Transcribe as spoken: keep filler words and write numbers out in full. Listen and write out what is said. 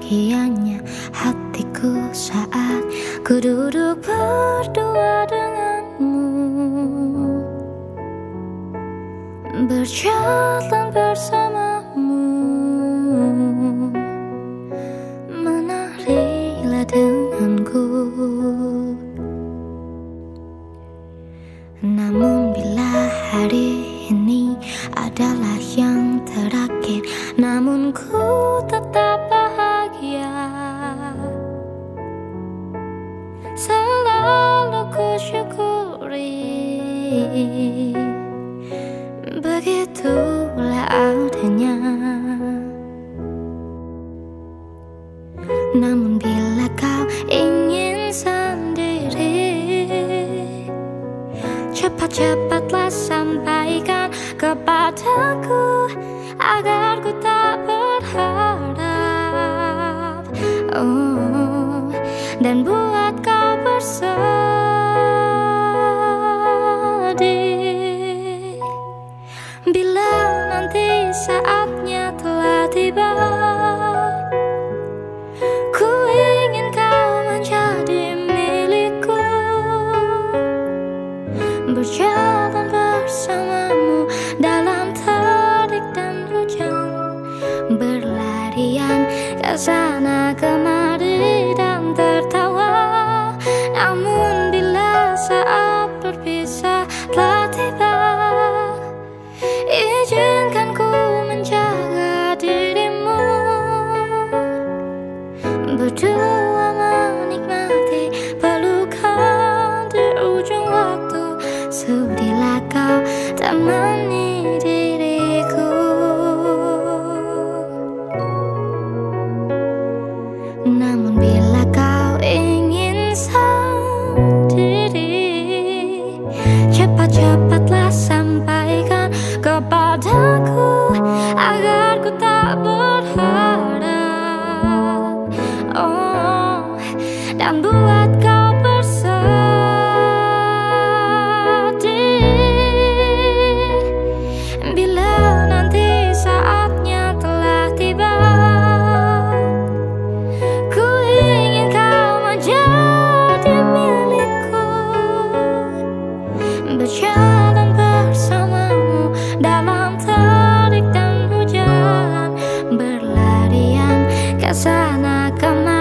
bahagianya hatiku saat ku duduk berdua denganmu, berjalan bersamamu, menarilah denganku. Namun bila hari ini adalah yang terakhir, namun ku tetap bahagia. Selalu ku syukuri, begitulah adanya. Namun bila kau ingin sendiri, cepat-cepatlah sampaikan kepadaku agar ku tak berharap, oh, dan buat kau bersedih. Bila nanti saatnya telah tiba, ku ingin kau menjadi milikku, berjalan bersamamu dalam terik dan hujan, berlarian ke sana kemari dan tertawa. Namun bila saat berpisah telah tiba, izinkan ku menjaga dirimu, berdua menikmati pelukan di ujung waktu. Sudilah kau temani diriku. Namun bila kau ingin sendiri, cepat-cepatlah sampaikan kepadaku agar ku tak berharap, oh, dan buat kau bersedih. Bila nanti saatnya telah tiba, ku ingin kau menjadi milikku, berjalan bersamamu dalam terik dan hujan, berlarian ke sana kemari.